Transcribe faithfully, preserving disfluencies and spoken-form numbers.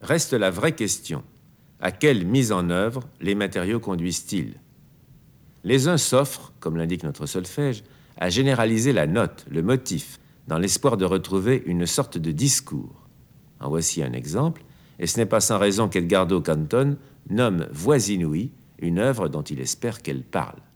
Reste la vraie question. À quelle mise en œuvre les matériaux conduisent-ils? Les uns s'offrent, comme l'indique notre solfège, à généraliser la note, le motif, dans l'espoir de retrouver une sorte de discours. En voici un exemple, et ce n'est pas sans raison qu'Edgardo Canton nomme Voix inouïe une œuvre dont il espère qu'elle parle.